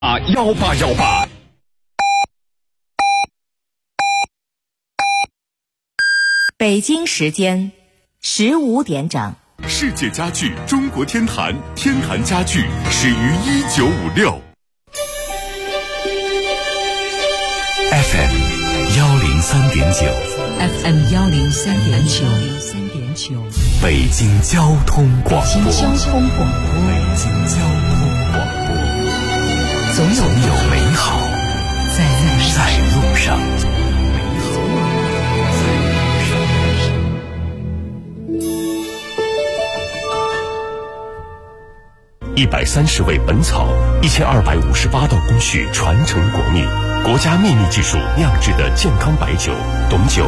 1818。 北京时间15点整。 世界家具中国天坛，天坛家具始于1956。FM 103.9 FM 103.9， 北京交通广播。 北京交通广播，总有美好在路上。 130味本草，1258道工序传承国秘，国家秘密技术酿制的健康白酒，董酒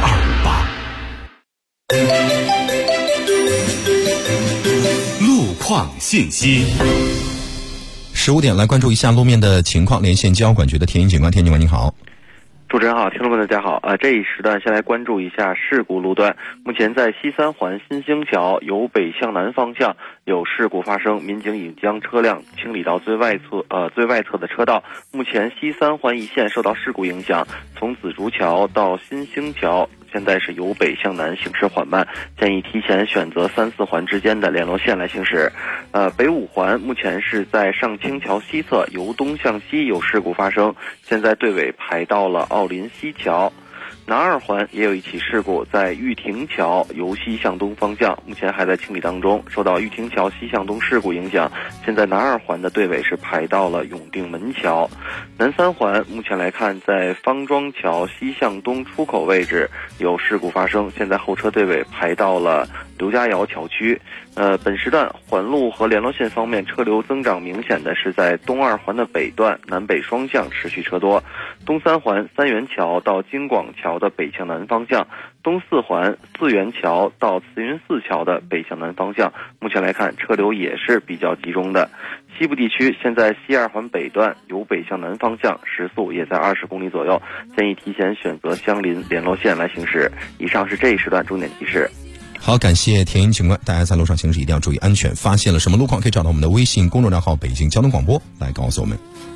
1258。路况信息。 15点来关注一下路面的情况，连线交管局的田警官。田警官您好。 主持人好，听众们大家好。这一时段先来关注一下事故路段。目前在西三环新兴桥由北向南方向有事故发生，民警已将车辆清理到最外侧的车道。目前西三环一线受到事故影响，从紫竹桥到新兴桥现在是由北向南行驶缓慢，建议提前选择3、4环之间的联络线来行驶。北五环目前是在上清桥西侧由东向西有事故发生，现在队尾排到了奥林西桥。南二环也有一起事故，在玉亭桥由西向东方向，目前还在清理当中。受到玉亭桥西向东事故影响，现在南二环的队尾是排到了永定门桥。南三环目前来看，在方庄桥西向东出口位置有事故发生，现在后车队尾排到了刘家窑桥区。本时段环路和联络线方面车流增长明显的是在东二环的北段，南北双向持续车多。东三环三元桥到京广桥的北向南方向，东四环四元桥到慈云寺桥的北向南方向，目前来看车流也是比较集中的。西部地区现在西二环北段由北向南方向，时速也在20公里左右，建议提前选择相邻联络线来行驶。以上是这一时段重点提示。 好，感谢田英警官。大家在路上行驶一定要注意安全，发现了什么路况可以找到我们的微信公众账号北京交通广播来告诉我们。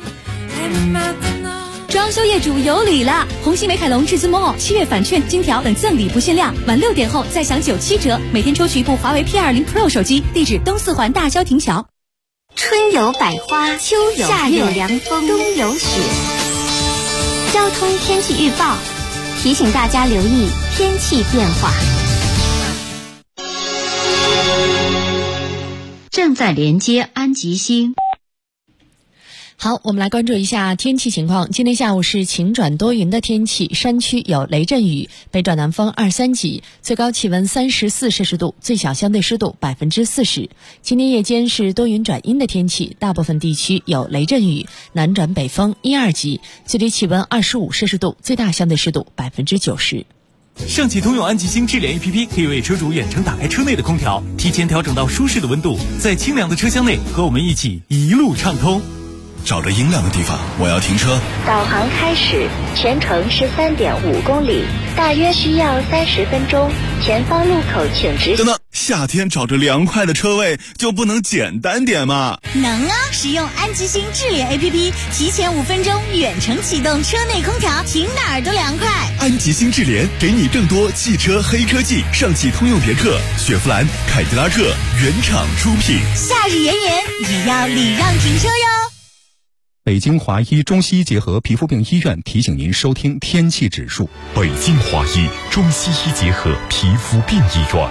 装修业主有礼了！红星美凯龙至尊 Mall7月返券、金条等赠礼不限量，晚6点后再享97折，每天抽取一部华为 P20 Pro 手机。地址东四环大郊亭桥。 春有百花，秋有夏有凉风，冬有雪。交通天气预报提醒大家留意天气变化。 正在连接安吉星。 好，我们来关注一下天气情况。今天下午是晴转多云的天气，山区有雷阵雨，北转南风2、3级，最高气温34摄氏度，最小相对湿度40%。今天夜间是多云转阴的天气，大部分地区有雷阵雨，南转北风1、2级，最低气温25摄氏度，最大相对湿度90%。 上汽通用安吉星智联 APP 可以为车主远程打开车内的空调，提前调整到舒适的温度，在清凉的车厢内和我们一起一路畅通。 找着阴凉的地方，我要停车。 导航开始，全程是3.5公里，大约需要30分钟。前方路口请直行。 等等，夏天找着凉快的车位就不能简单点吗？ 能啊！使用安吉星智联 APP， 提前5分钟远程启动车内空调，停哪儿都凉快。 安吉星智联给你更多汽车黑科技，上汽通用别克、雪佛兰、凯迪拉克原厂出品。 夏日炎炎，也要礼让停车哟。 北京华医中西医结合皮肤病医院提醒您收听天气指数。 北京华医中西医结合皮肤病医院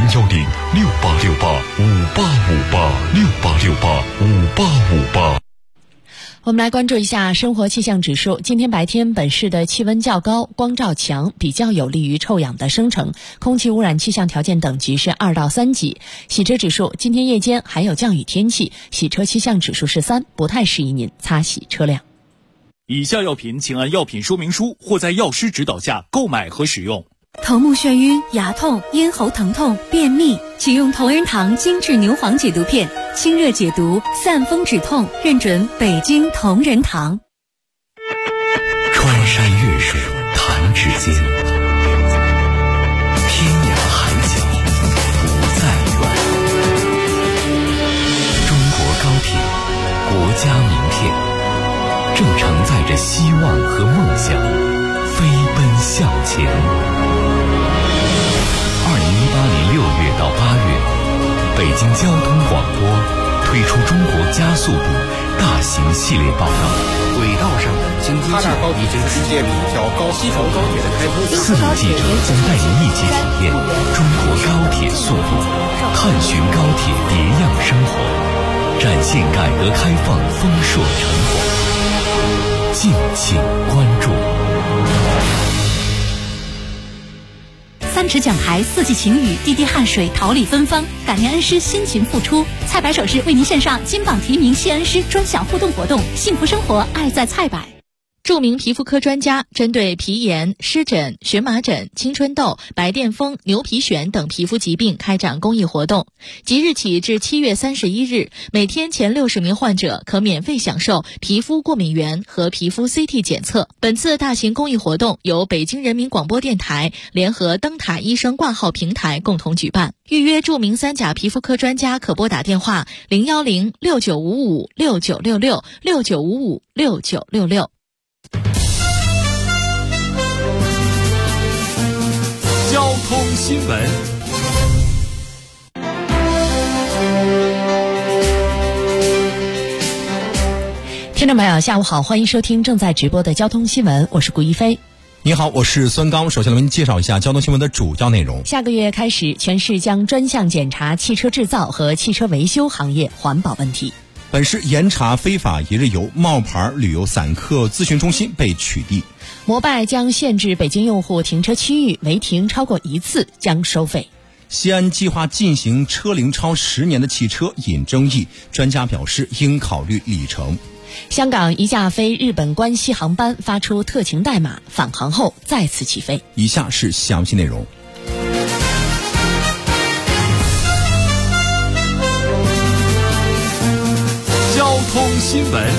，0868585858，68685858。 我们来关注一下生活气象指数。今天白天本市的气温较高，光照强，比较有利于臭氧的生成，空气污染气象条件等级是2到3级。洗车指数，今天夜间还有降雨天气，洗车气象指数是3，不太适宜您擦洗车辆。 以下药品请按药品说明书或在药师指导下购买和使用。 头目眩晕、牙痛、咽喉疼痛、便秘，请用同仁堂精致牛黄解毒片，清热解毒，散风止痛，认准北京同仁堂。 穿山越水弹指间，天涯海角不再远。中国高铁，国家名片， 正承载着希望和梦想，飞奔向前。2018年6月到8月，北京交通广播推出中国加速度大型系列报道， 轨道上的京津冀已经世界比较高，西城高铁的开通 4名记者将带您一起体验中国高铁速度，探寻高铁别样生活，展现改革开放丰硕成果。敬请关注。 3尺讲台，4季晴雨，滴滴汗水，桃李芬芳，感念恩师辛勤付出。菜百首饰为您献上金榜题名谢恩师专享互动活动，幸福生活，爱在菜百。 著名皮肤科专家针对皮炎、湿疹、荨麻疹、青春痘、白癜风、牛皮癣等皮肤疾病开展公益活动。即日起至7月31日，每天前60名患者可免费享受皮肤过敏原和皮肤 CT 检测。本次大型公益活动由北京人民广播电台联合灯塔医生挂号平台共同举办。预约著名3甲皮肤科专家可拨打电话010-6955-6966 6955-6966。 交通新闻。 听众朋友下午好，欢迎收听正在直播的交通新闻，我是顾一飞。 你好，我是孙刚。首先为您介绍一下交通新闻的主要内容。 下个月开始，全市将专项检查汽车制造和汽车维修行业环保问题。 本市严查非法一日游冒牌旅游散客咨询中心被取缔。 摩拜将限制北京用户停车区域违停超过1次将收费。 西安计划进行车龄超10年的汽车引争议，专家表示应考虑里程。 香港一架飞日本关西航班发出特情代码，返航后再次起飞。 以下是详细内容。 交通新闻。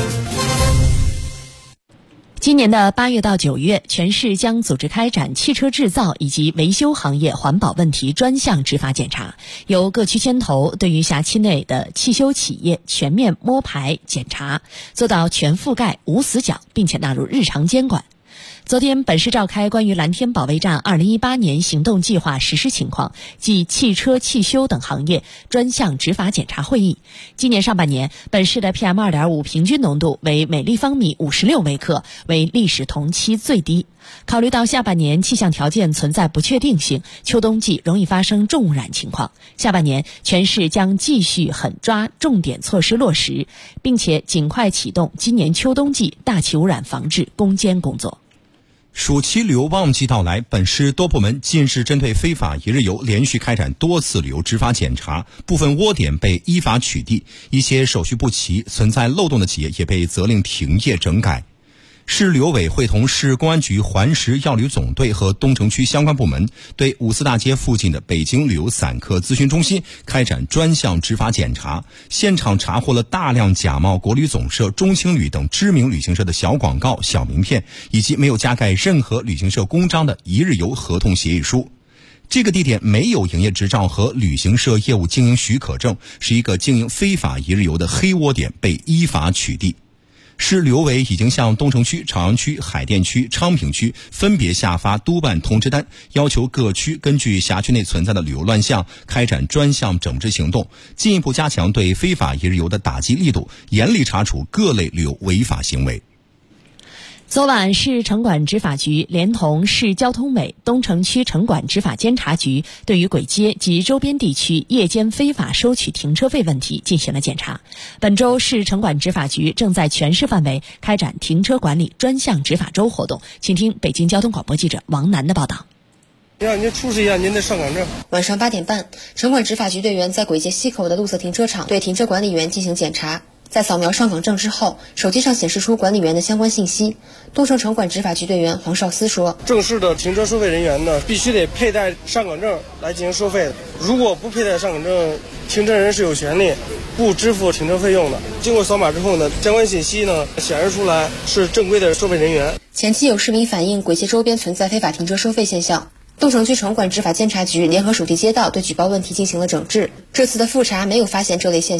今年的8月到9月，全市将组织开展汽车制造以及维修行业环保问题专项执法检查，由各区牵头，对于辖区内的汽修企业全面摸排检查，做到全覆盖无死角，并且纳入日常监管。昨天，本市召开关于蓝天保卫战2018年行动计划实施情况及汽车、汽修等行业专项执法检查会议。今年上半年，本市的 PM2.5 平均浓度为每立方米56微克，为历史同期最低。考虑到下半年气象条件存在不确定性，秋冬季容易发生重污染情况，下半年全市将继续狠抓重点措施落实，并且尽快启动今年秋冬季大气污染防治攻坚工作。 暑期旅游旺季到来，本市多部门近日针对非法一日游连续开展多次旅游执法检查，部分窝点被依法取缔，一些手续不齐、存在漏洞的企业也被责令停业整改。市旅游委会同市公安局环食药旅总队和东城区相关部门对五四大街附近的北京旅游散客咨询中心开展专项执法检查，现场查获了大量假冒国旅总社、中青旅等知名旅行社的小广告、小名片，以及没有加盖任何旅行社公章的一日游合同协议书。这个地点没有营业执照和旅行社业务经营许可证，是一个经营非法一日游的黑窝点，被依法取缔。市旅游委已经向东城区、朝阳区、海淀区、昌平区分别下发督办通知单，要求各区根据辖区内存在的旅游乱象，开展专项整治行动，进一步加强对非法一日游的打击力度，严厉查处各类旅游违法行为。 昨晚，市城管执法局连同市交通委、东城区城管执法监察局对于簋街及周边地区夜间非法收取停车费问题进行了检查。本周，市城管执法局正在全市范围开展停车管理专项执法周活动。请听北京交通广播记者王楠的报道。 让您出示一下您的上岗证。 晚上8点半，城管执法局队员在簋街西口的绿色停车场对停车管理员进行检查。在扫描上岗证之后，手机上显示出管理员的相关信息。东城城管执法局队员黄少思说：“ 正式的停车收费人员呢，必须得佩戴上岗证来进行收费的。如果不佩戴上岗证，停车人是有权利不支付停车费用的。经过扫码之后呢，相关信息呢显示出来是正规的收费人员。” 前期有市民反映簋街周边存在非法停车收费现象。东城区城管执法监察局联合属地街道对举报问题进行了整治，这次的复查没有发现这类现象。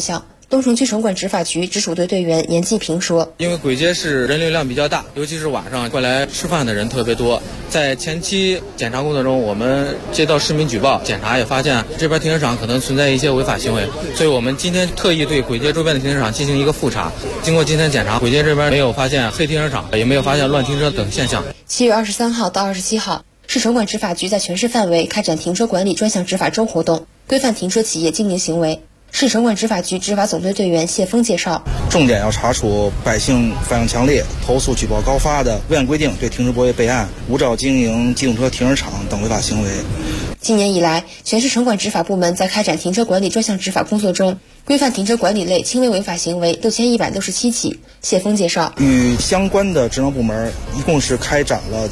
东城区城管执法局直属队队员严继平说：“ 因为簋街市人流量比较大，尤其是晚上过来吃饭的人特别多。在前期检查工作中，我们接到市民举报，检查也发现这边停车场可能存在一些违法行为，所以我们今天特意对簋街周边的停车场进行一个复查。经过今天检查，簋街这边没有发现黑停车场，也没有发现乱停车等现象。 7月23号到27号，市城管执法局在全市范围开展停车管理专项执法周活动，规范停车企业经营行为。市城管执法局执法总队队员谢峰介绍， 重点要查处百姓反映强烈、投诉举报高发的未按规定对停车泊位备案、无照经营机动车停车场等违法行为。 今年以来，全市城管执法部门在开展停车管理专项执法工作中，规范停车管理类轻微违法行为6167起。谢峰介绍， 与相关的职能部门一共是开展了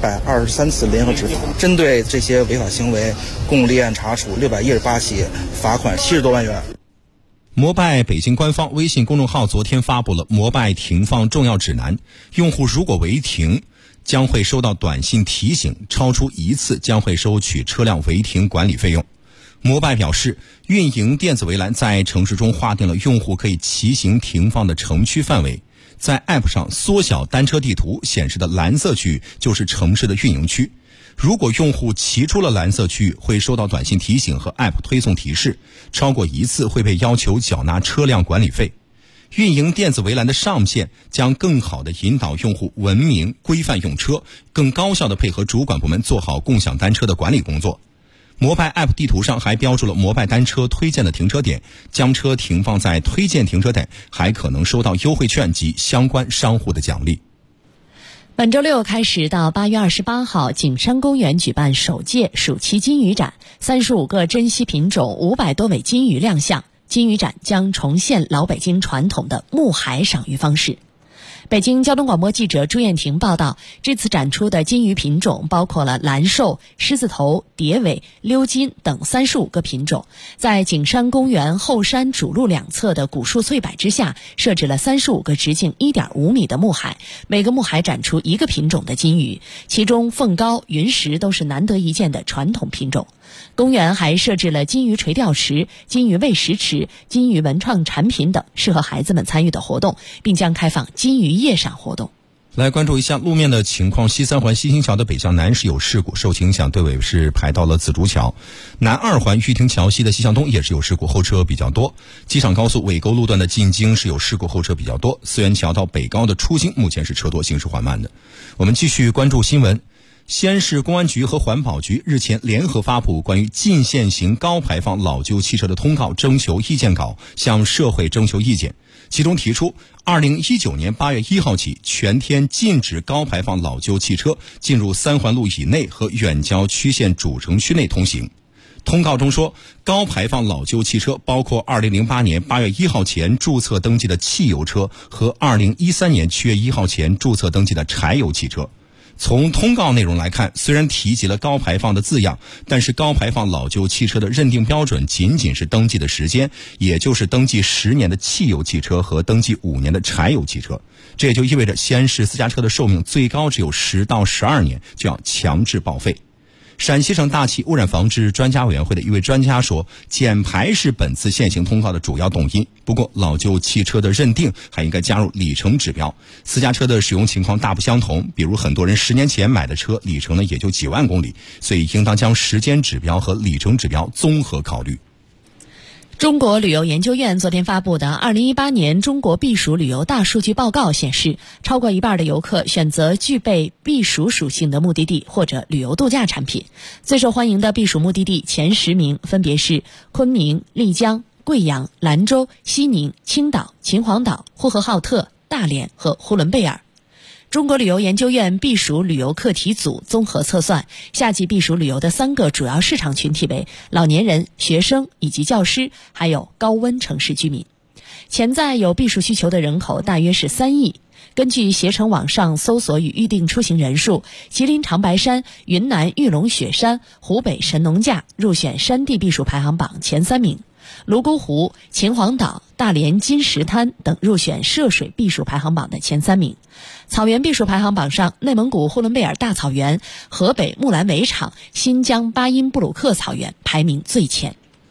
723次联合执法，针对这些违法行为，共立案查处618起，罚款70多万元。 摩拜北京官方微信公众号昨天发布了摩拜停放重要指南，用户如果违停将会收到短信提醒，超出1次将会收取车辆违停管理费用。摩拜表示，运营电子围栏在城市中划定了用户可以骑行停放的城区范围，在 App 上缩小单车地图显示的蓝色区域就是城市的运营区。如果用户骑出了蓝色区域，会收到短信提醒和 App 推送提示，超过1次会被要求缴纳车辆管理费。运营电子围栏的上线将更好地引导用户文明规范用车，更高效地配合主管部门做好共享单车的管理工作。摩拜 App 地图上还标注了摩拜单车推荐的停车点，将车停放在推荐停车点还可能收到优惠券及相关商户的奖励。 本周六开始到8月28号，景山公园举办首届暑期金鱼展，35个珍稀品种500多尾金鱼亮相。金鱼展将重现老北京传统的木海赏鱼方式。北京交通广播记者朱艳婷报道，这次展出的金鱼品种包括了蓝瘦、狮子头、蝶尾、鎏金等35个品种，在景山公园后山主路两侧的古树翠柏之下，设置了35个直径1.5米的木海，每个木海展出一个品种的金鱼，其中凤膏、云石都是难得一见的传统品种。公园还设置了金鱼垂钓池、金鱼喂食池、金鱼文创产品等适合孩子们参与的活动，并将开放金鱼夜赏活动。 来关注一下路面的情况。西三环西兴桥的北向南是有事故，受其影响队尾是排到了紫竹桥。南二环玉亭桥西的西向东也是有事故，后车比较多。机场高速尾沟路段的进京是有事故，后车比较多。四元桥到北高的出京目前是车多，行驶缓慢的。我们继续关注新闻。西安市公安局和环保局日前联合发布关于禁限行高排放老旧汽车的通告征求意见稿，向社会征求意见。其中提出2019年8月1号起，全天禁止高排放老旧汽车进入三环路以内和远郊区县主城区内通行。通告中说，高排放老旧汽车包括2008年8月1号前注册登记的汽油车和2013年7月1号前注册登记的柴油汽车。从通告内容来看，虽然提及了高排放的字样，但是高排放老旧汽车的认定标准仅仅是登记的时间，也就是登记10年的汽油汽车和登记5年的柴油汽车。这也就意味着西安市私家车的寿命最高只有10到12年，就要强制报废。陕西省大气污染防治专家委员会的一位专家说，减排是本次限行通告的主要动因。不过，老旧汽车的认定还应该加入里程指标。私家车的使用情况大不相同，比如很多人10年前买的车，里程呢也就几万公里，所以应当将时间指标和里程指标综合考虑。 中国旅游研究院昨天发布的2018年中国避暑旅游大数据报告显示，超过一半的游客选择具备避暑属性的目的地或者旅游度假产品。最受欢迎的避暑目的地前10名分别是昆明、丽江、贵阳、兰州、西宁、青岛、秦皇岛、呼和浩特、大连和呼伦贝尔。中国旅游研究院避暑旅游课题组综合测算，夏季避暑旅游的3个主要市场群体为老年人、学生以及教师，还有高温城市居民。潜在有避暑需求的人口大约是3亿。根据携程网上搜索与预订出行人数，吉林长白山、云南玉龙雪山、湖北神农架入选山地避暑排行榜前3名。泸沽湖、秦皇岛、大连金石滩等入选涉水避暑排行榜的前3名。草原避暑排行榜上，内蒙古呼伦贝尔大草原、河北木兰围场、新疆巴音布鲁克草原排名最前。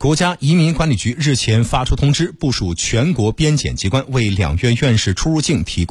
国家移民管理局日前发出通知，部署全国边检机关为2院院士出入境提供